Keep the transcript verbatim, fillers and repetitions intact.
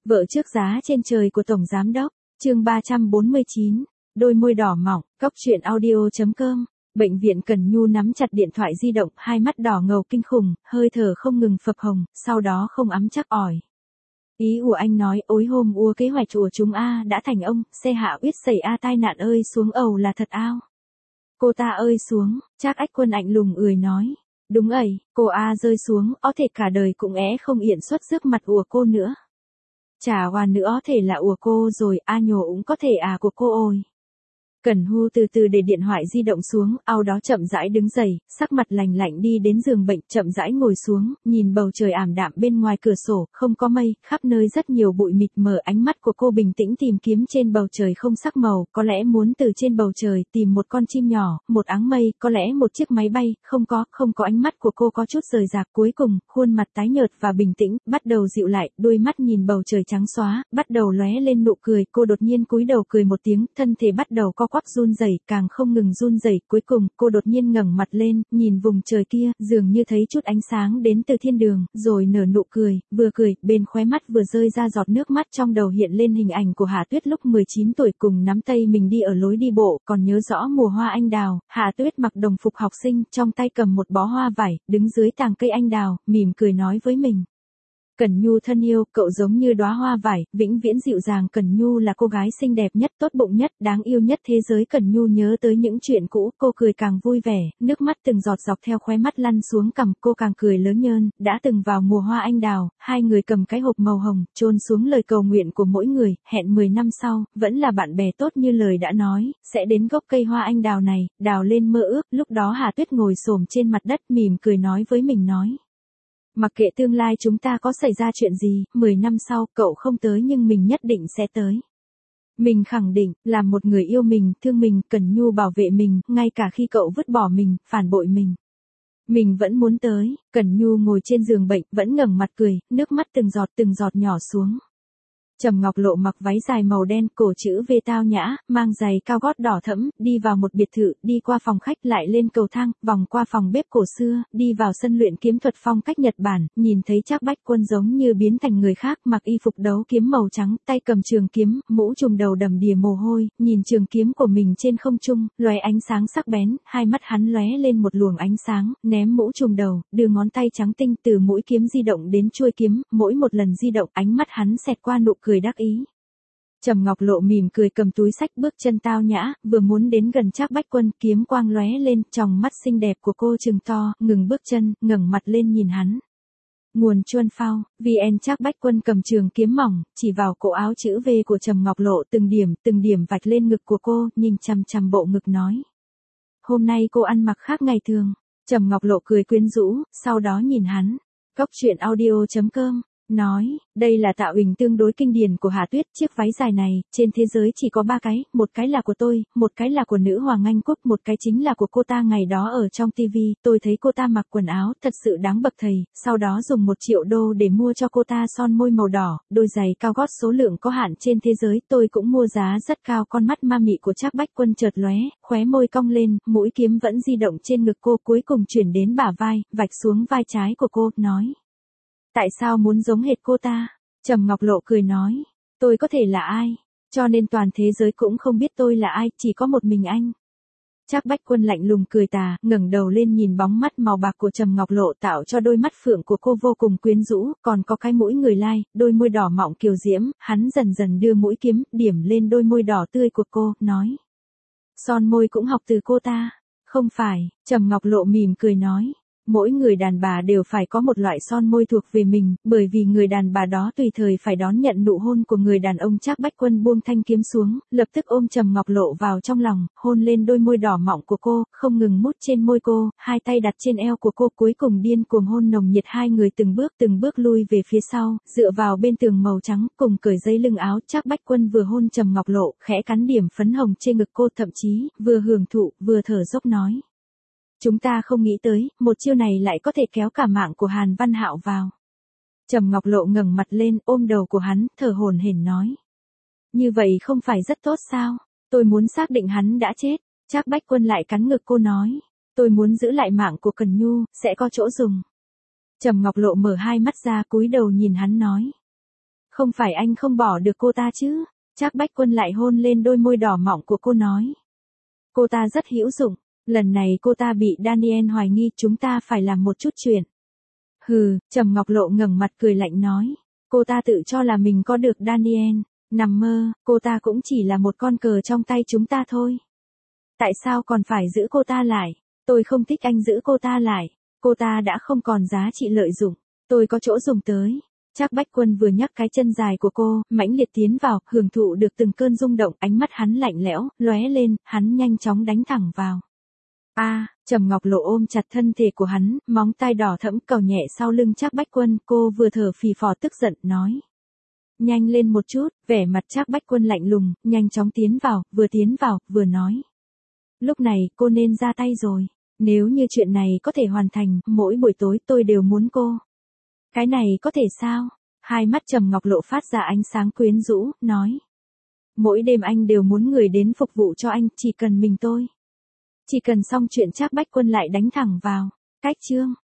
Vợ trước giá trên trời của Tổng Giám Đốc, chương ba trăm bốn mươi chín, đôi môi đỏ mọng, cóc truyện audio.com. Bệnh viện Cần Nhu nắm chặt điện thoại di động, hai mắt đỏ ngầu kinh khủng, hơi thở không ngừng phập phồng, sau đó không ấm chắc ỏi. Ý của anh nói, ối hôm ua kế hoạch của chúng a đã thành ông, xe hạ uyết xảy a tai nạn ơi xuống ầu là thật ao. Cô ta ơi xuống, Trác Ách Quân lạnh lùng ười nói. Đúng ẩy, cô a rơi xuống, ó thể cả đời cũng é không yện xuất rước mặt ùa cô nữa. Chả hoàn nữa ó thể là ùa cô rồi, a nhổ cũng có thể à của cô ôi. Cẩn Hu từ từ để điện thoại di động xuống, ao đó chậm rãi đứng dậy, sắc mặt lành lạnh đi đến giường bệnh, chậm rãi ngồi xuống, nhìn bầu trời ảm đạm bên ngoài cửa sổ, không có mây, khắp nơi rất nhiều bụi mịt mờ, ánh mắt của cô bình tĩnh tìm kiếm trên bầu trời không sắc màu, có lẽ muốn từ trên bầu trời tìm một con chim nhỏ, một áng mây, có lẽ một chiếc máy bay, không có, không có ánh mắt của cô có chút rời rạc, cuối cùng, khuôn mặt tái nhợt và bình tĩnh, bắt đầu dịu lại, đôi mắt nhìn bầu trời trắng xóa, bắt đầu lóe lên nụ cười, cô đột nhiên cúi đầu cười một tiếng, thân thể bắt đầu co quắp run rẩy, càng không ngừng run rẩy, cuối cùng, cô đột nhiên ngẩng mặt lên, nhìn vùng trời kia, dường như thấy chút ánh sáng đến từ thiên đường, rồi nở nụ cười, vừa cười, bên khóe mắt vừa rơi ra giọt nước mắt, trong đầu hiện lên hình ảnh của Hạ Tuyết lúc mười chín tuổi cùng nắm tay mình đi ở lối đi bộ, còn nhớ rõ mùa hoa anh đào, Hạ Tuyết mặc đồng phục học sinh, trong tay cầm một bó hoa vải, đứng dưới tàng cây anh đào, mỉm cười nói với mình. Cẩn Nhu thân yêu, cậu giống như đóa hoa vải, vĩnh viễn dịu dàng. Cẩn Nhu là cô gái xinh đẹp nhất, tốt bụng nhất, đáng yêu nhất thế giới. Cẩn Nhu nhớ tới những chuyện cũ, cô cười càng vui vẻ, nước mắt từng giọt dọc theo khóe mắt lăn xuống cằm, cô càng cười lớn nhơn. Đã từng vào mùa hoa anh đào, hai người cầm cái hộp màu hồng, chôn xuống lời cầu nguyện của mỗi người, hẹn mười năm sau, vẫn là bạn bè tốt như lời đã nói, sẽ đến gốc cây hoa anh đào này, đào lên mơ ước. Lúc đó Hà Tuyết ngồi xổm trên mặt đất, mỉm cười nói với mình nói. Mặc kệ tương lai chúng ta có xảy ra chuyện gì, mười năm sau, cậu không tới nhưng mình nhất định sẽ tới. Mình khẳng định, là một người yêu mình, thương mình, Cẩn Nhu bảo vệ mình, ngay cả khi cậu vứt bỏ mình, phản bội mình. Mình vẫn muốn tới. Cẩn Nhu ngồi trên giường bệnh, vẫn ngẩng mặt cười, nước mắt từng giọt từng giọt nhỏ xuống. Trầm Ngọc Lộ mặc váy dài màu đen, cổ chữ V tao nhã, mang giày cao gót đỏ thẫm, đi vào một biệt thự, đi qua phòng khách lại lên cầu thang, vòng qua phòng bếp cổ xưa, đi vào sân luyện kiếm thuật phong cách Nhật Bản, nhìn thấy Trác Bách Quân giống như biến thành người khác, mặc y phục đấu kiếm màu trắng, tay cầm trường kiếm, mũ trùm đầu đầm đìa mồ hôi, nhìn trường kiếm của mình trên không trung, lóe ánh sáng sắc bén, hai mắt hắn lóe lên một luồng ánh sáng, ném mũ trùm đầu, đưa ngón tay trắng tinh từ mũi kiếm di động đến chuôi kiếm, mỗi một lần di động, ánh mắt hắn xẹt qua nụ cười đắc ý. Trầm Ngọc Lộ mỉm cười cầm túi sách bước chân tao nhã, vừa muốn đến gần Trác Bách Quân, kiếm quang lóe lên, tròng mắt xinh đẹp của cô trừng to, ngừng bước chân, ngẩng mặt lên nhìn hắn. Nguồn Chuân Phao, vê en Trác Bách Quân cầm trường kiếm mỏng, chỉ vào cổ áo chữ V của Trầm Ngọc Lộ, từng điểm, từng điểm vạch lên ngực của cô, nhìn chằm chằm bộ ngực nói. Hôm nay cô ăn mặc khác ngày thường. Trầm Ngọc Lộ cười quyến rũ, sau đó nhìn hắn. Cóc truyện audio.com nói, đây là tạo hình tương đối kinh điển của Hà Tuyết, chiếc váy dài này, trên thế giới chỉ có ba cái, một cái là của tôi, một cái là của nữ hoàng Anh Quốc, một cái chính là của cô ta ngày đó ở trong tivi, tôi thấy cô ta mặc quần áo, thật sự đáng bậc thầy, sau đó dùng một triệu đô để mua cho cô ta son môi màu đỏ, đôi giày cao gót số lượng có hạn trên thế giới, tôi cũng mua giá rất cao. Con mắt ma mị của Trác Bách Quân chợt lóe, khóe môi cong lên, mũi kiếm vẫn di động trên ngực cô, cuối cùng chuyển đến bả vai, vạch xuống vai trái của cô, nói. Tại sao muốn giống hệt cô ta? Trầm Ngọc Lộ cười nói, tôi có thể là ai? Cho nên toàn thế giới cũng không biết tôi là ai, chỉ có một mình anh. Trác Bách Quân lạnh lùng cười tà, ngẩng đầu lên nhìn bóng mắt màu bạc của Trầm Ngọc Lộ tạo cho đôi mắt phượng của cô vô cùng quyến rũ, còn có cái mũi người lai, đôi môi đỏ mọng kiều diễm, hắn dần dần đưa mũi kiếm, điểm lên đôi môi đỏ tươi của cô, nói. Son môi cũng học từ cô ta. Không phải, Trầm Ngọc Lộ mỉm cười nói. Mỗi người đàn bà đều phải có một loại son môi thuộc về mình, bởi vì người đàn bà đó tùy thời phải đón nhận nụ hôn của người đàn ông. Trác Bách Quân buông thanh kiếm xuống, lập tức ôm Trầm Ngọc Lộ vào trong lòng, hôn lên đôi môi đỏ mọng của cô, không ngừng mút trên môi cô, hai tay đặt trên eo của cô, cuối cùng điên cuồng hôn nồng nhiệt. Hai người từng bước từng bước lui về phía sau, dựa vào bên tường màu trắng, cùng cởi dây lưng áo. Trác Bách Quân vừa hôn Trầm Ngọc Lộ, khẽ cắn điểm phấn hồng trên ngực cô, thậm chí vừa hưởng thụ, vừa thở dốc nói. Chúng ta không nghĩ tới, một chiêu này lại có thể kéo cả mạng của Hàn Văn Hạo vào. Trầm Ngọc Lộ ngẩng mặt lên, ôm đầu của hắn, thở hổn hển nói. Như vậy không phải rất tốt sao? Tôi muốn xác định hắn đã chết. Trác Bách Quân lại cắn ngực cô nói. Tôi muốn giữ lại mạng của Cẩn Nhu, sẽ có chỗ dùng. Trầm Ngọc Lộ mở hai mắt ra, cúi đầu nhìn hắn nói. Không phải anh không bỏ được cô ta chứ? Trác Bách Quân lại hôn lên đôi môi đỏ mọng của cô nói. Cô ta rất hữu dụng, lần này cô ta bị Daniel hoài nghi, chúng ta phải làm một chút chuyện. Hừ, Trầm Ngọc Lộ ngẩng mặt cười lạnh nói. Cô ta tự cho là mình có được Daniel, nằm mơ, cô ta cũng chỉ là một con cờ trong tay chúng ta thôi. Tại sao còn phải giữ cô ta lại? Tôi không thích anh giữ cô ta lại, cô ta đã không còn giá trị lợi dụng, tôi có chỗ dùng tới. Trác Bách Quân vừa nhắc cái chân dài của cô, mãnh liệt tiến vào, hưởng thụ được từng cơn rung động, ánh mắt hắn lạnh lẽo, lóe lên, hắn nhanh chóng đánh thẳng vào. A, à, Trầm Ngọc Lộ ôm chặt thân thể của hắn, móng tay đỏ thẫm cào nhẹ sau lưng Trác Bách Quân, cô vừa thở phì phò tức giận nói. Nhanh lên một chút, vẻ mặt Trác Bách Quân lạnh lùng, nhanh chóng tiến vào, vừa tiến vào, vừa nói. Lúc này, cô nên ra tay rồi, nếu như chuyện này có thể hoàn thành, mỗi buổi tối tôi đều muốn cô. Cái này có thể sao? Hai mắt Trầm Ngọc Lộ phát ra ánh sáng quyến rũ, nói. Mỗi đêm anh đều muốn người đến phục vụ cho anh, chỉ cần mình tôi. Chỉ cần xong chuyện Trác Bách Quân lại đánh thẳng vào. Cách chương.